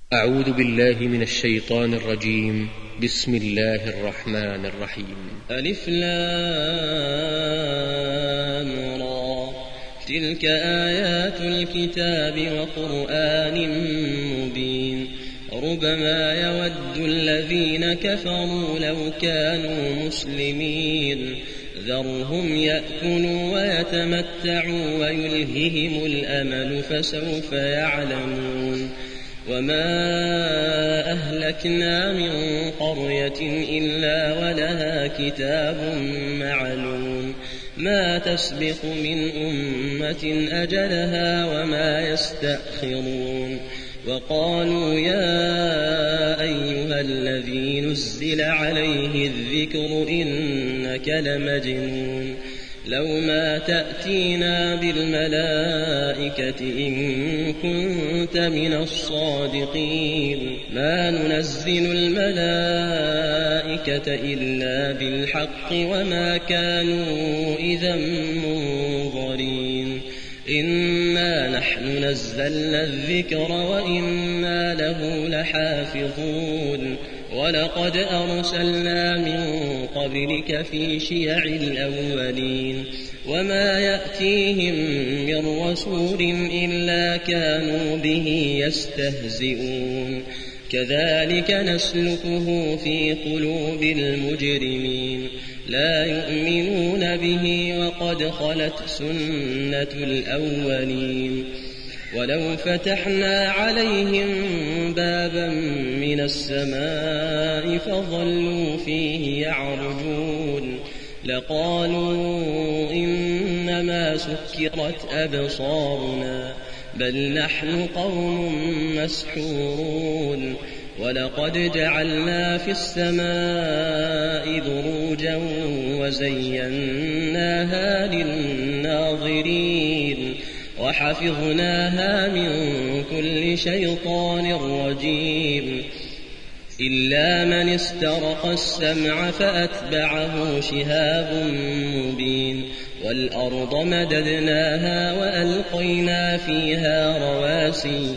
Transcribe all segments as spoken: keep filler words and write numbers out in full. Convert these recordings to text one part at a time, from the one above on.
أعوذ بالله من الشيطان الرجيم. بسم الله الرحمن الرحيم. ألف لام را تلك آيات الكتاب وقرآن مبين ربما يود الذين كفروا لو كانوا مسلمين ذرهم يأكلوا ويتمتعوا ويلههم الأمل فسوف يعلمون وما أهلكنا من قرية إلا ولها كتاب معلوم ما تسبق من أمة أجلها وما يستأخرون وقالوا يا أيها الذي نزل عليه الذكر إنك لمجنون لو ما تأتينا بالملائكة إن كنت من الصادقين ما ننزل الملائكة إلا بالحق وما كانوا إذا منظرين إنا نحن نزلنا الذكر وإنا له لحافظون ولقد أرسلنا من قبلك في شيع الأولين وما يأتيهم من رسول إلا كانوا به يستهزئون كذلك نسلكه في قلوب المجرمين لا يؤمنون به وقد خلت سنة الأولين ولو فتحنا عليهم بابا من السماء فظلوا فيه يعرجون لقالوا إنما سكرت أبصارنا بل نحن قوم مسحورون ولقد جعلنا في السماء بروجا وزيناها للناظرين وحفظناها من كل شيطان رجيم إلا من استرق السمع فأتبعه شهاب مبين والأرض مددناها وألقينا فيها رواسي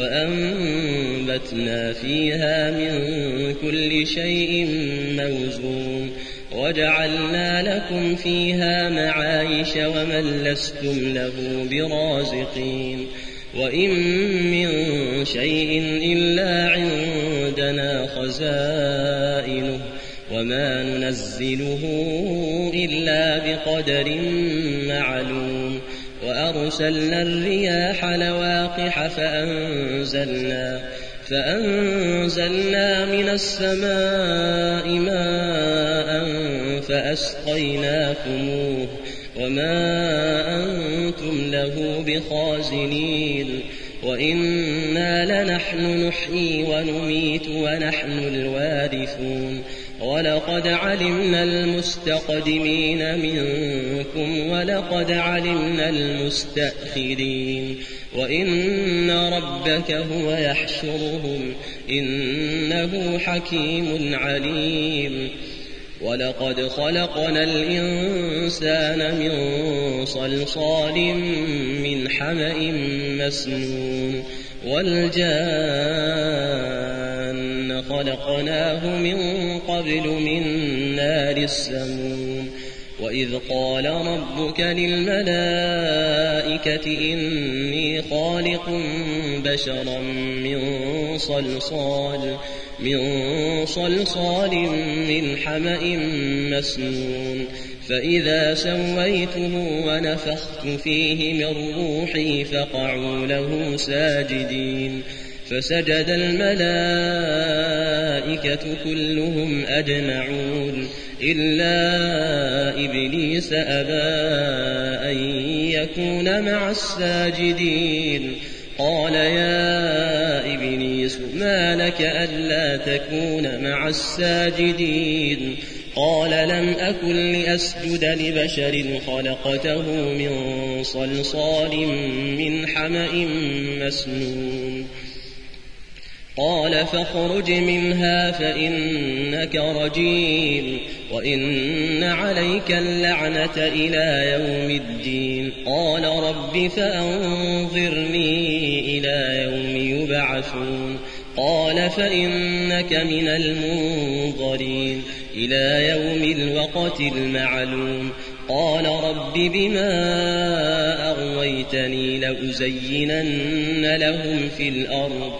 وأنبتنا فيها من كل شيء موزون وجعلنا لكم فيها معايش ومن لستم له برازقين وإن من شيء إلا عندنا خزائنه وما ننزله إلا بقدر معلوم وأرسلنا الرياح لواقح فأنزلنا فأنزلنا من السماء ماء فأسقيناكموه وما أنتم له بخازنين وإنا لنحن نحيي ونميت ونحن الوارثون ولقد علمنا المستقدمين منكم ولقد علمنا المستأخرين وإن ربك هو يحشرهم إنه حكيم عليم ولقد خلقنا الإنسان من صلصال من حمأ مسنون والجان خلقناه من قبل من نار السموم وإذ قال ربك للملائكة إني خالق بشرا من صلصال من صلصال من حمأ مسنون فإذا سويته ونفخت فيه من روحي فقعوا له ساجدين فسجد الملائكة كلهم أجمعون إلا إبليس أبى أن يكون مع الساجدين قال يا إبليس ما لك ألا تكون مع الساجدين قال لم أكن لأسجد لبشر خلقته من صلصال من حمأ مسنون قال فاخرج منها فإنك رجيم وإن عليك اللعنة إلى يوم الدين. قال رب فأنظرني إلى يوم يبعثون. قال فإنك من المنظرين إلى يوم الوقت المعلوم. قال رب بما أغويتني لأزينن لهم في الأرض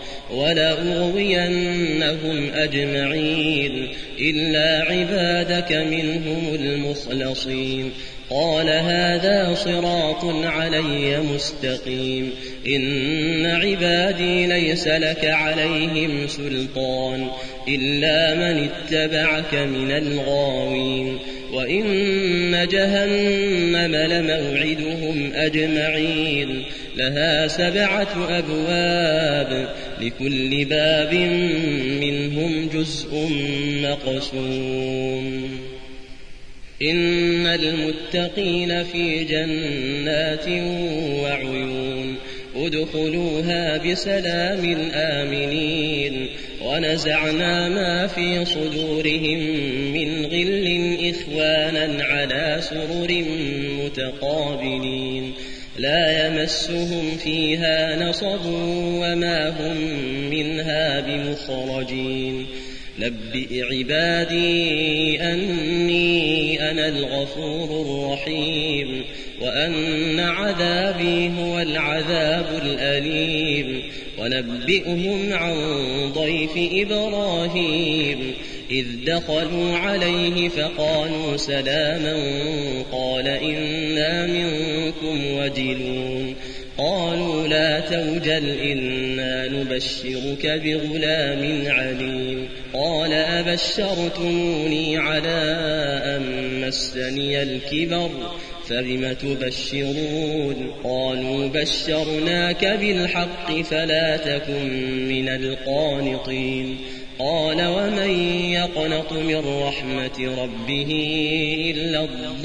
ولأغوينهم أجمعين إلا عبادك منهم المخلصين. قال هذا صراط علي مستقيم. إن عبادي ليس لك عليهم سلطان إلا من اتبعك من الغاوين. وإن جهنم لموعدهم أجمعين لها سبعة أبواب لكل باب منهم جزء مقسوم. إن المتقين في جنات وعيون ادخلوها بسلام آمنين. ونزعنا ما في صدورهم من غل إخوانا على سرر متقابلين لا يمسهم فيها نصب وما هم منها بمخرجين. نبئ عبادي أني أنا الغفور الرحيم وأن عذابي هو العذاب الأليم. ونبئهم عن ضيف إبراهيم إذ دخلوا عليه فقالوا سلاما قال إنا منكم وجلون. قالوا لا توجل إنا نبشرك بغلام عليم. قال أبشرتموني على أن مسني الكبر فبم تبشرون. قالوا بشرناك بالحق فلا تكن من القانطين. قال ومن يقنط من رحمة ربه إلا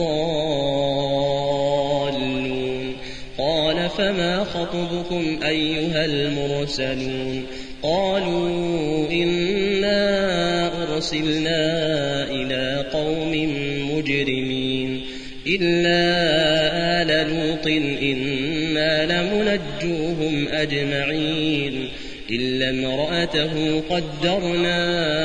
الضالون. قال فما خطبكم أيها المرسلون؟ قالوا إنا أرسلنا إلى قوم مجرمين إلا آل لوط إنا لمنجوهم أجمعين إلا امرأته قدرنا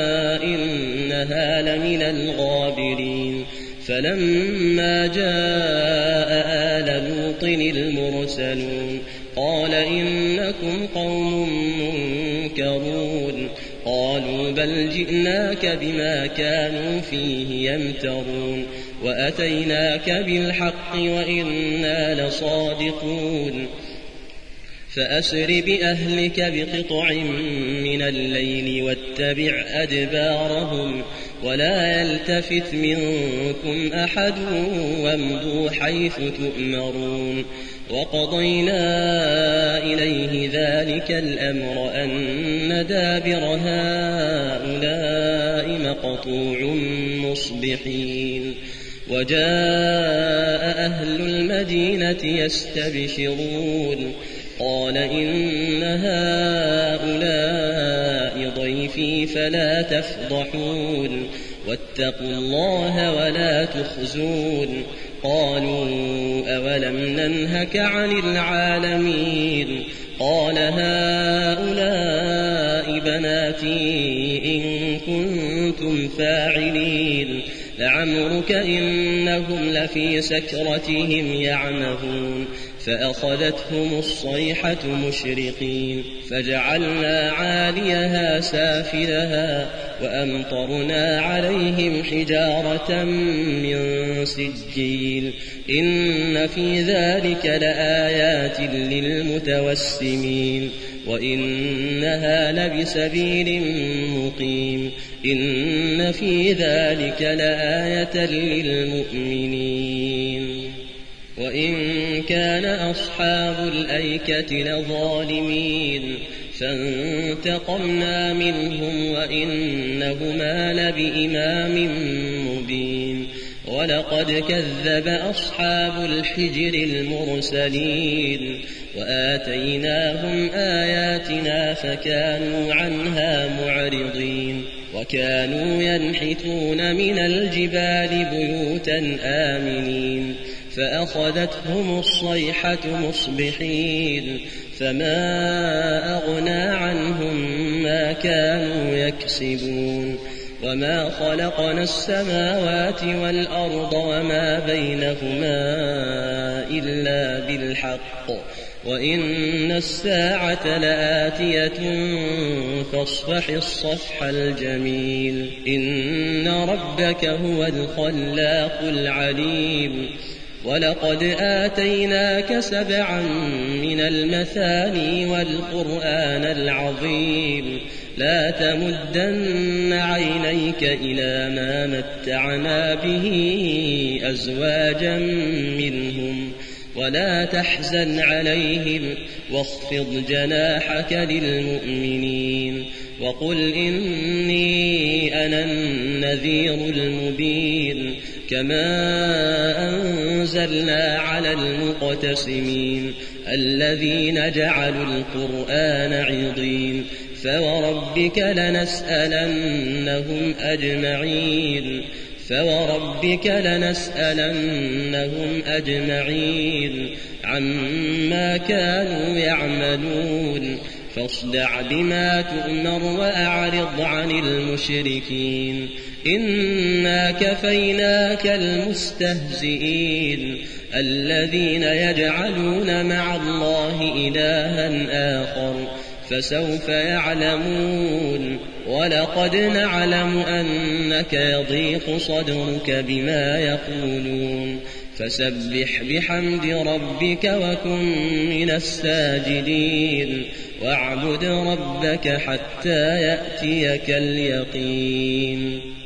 إنها لمن الغابرين. فلما جاء آل لوط المرسلون قال إنكم قوم منكرون. قالوا بل جئناك بما كانوا فيه يمترون وأتيناك بالحق وإنا لصادقون. فأسر بأهلك بقطع من الليل واتبع أدبارهم ولا يلتفت منكم أحد وامضوا حيث تؤمرون. وقضينا إليه ذلك الأمر أن دابر هؤلاء مقطوع مصبحين. وجاء أهل المدينة يستبشرون قال إن هؤلاء ضيفي فلا تفضحون واتقوا الله ولا تخزون. قالوا أولم ننهك عن العالمين؟ قال هؤلاء بناتي إن كنتم فاعلين. لعمرك إنهم لفي سكرتهم يعمهون. فأخذتهم الصيحة مشرقين فجعلنا عاليها سافلها وأمطرنا عليهم حجارة من سجيل. إن في ذلك لآيات للمتوسمين وإنها لبسبيل مقيم. إن في ذلك لآية للمؤمنين. وإن كان أصحاب الأيكة لظالمين فانتقمنا منهم وإنهما لبإمام مبين. ولقد كذب أصحاب الحجر المرسلين وآتيناهم آياتنا فكانوا عنها معرضين وكانوا ينحتون من الجبال بيوتا آمنين فأخذتهم الصيحة مصبحين فما أغنى عنهم ما كانوا يكسبون وما خلقنا السماوات والأرض وما بينهما إلا بالحق وإن الساعة لآتية فاصفح الصفح الجميل إن ربك هو الخلاق العليم ولقد آتيناك سبعا من المثاني والقرآن العظيم لا تمدن عينيك إلى ما متعنا به أزواجا منهم ولا تحزن عليهم واخفض جناحك للمؤمنين وقل إني أنا النذير المبين كما أنزلنا على المقتسمين الذين جعلوا القرآن عضين فوربك لنسألنهم أجمعين فوربك لنسألنهم أجمعين عما كانوا يعملون فاصدع بما تؤمر وأعرض عن المشركين إنا كفيناك المستهزئين الذين يجعلون مع الله إلها آخر فسوف يعلمون ولقد نعلم أنك يضيق صدرك بما يقولون فسبح بحمد ربك وكن من الساجدين واعبد ربك حتى يأتيك اليقين.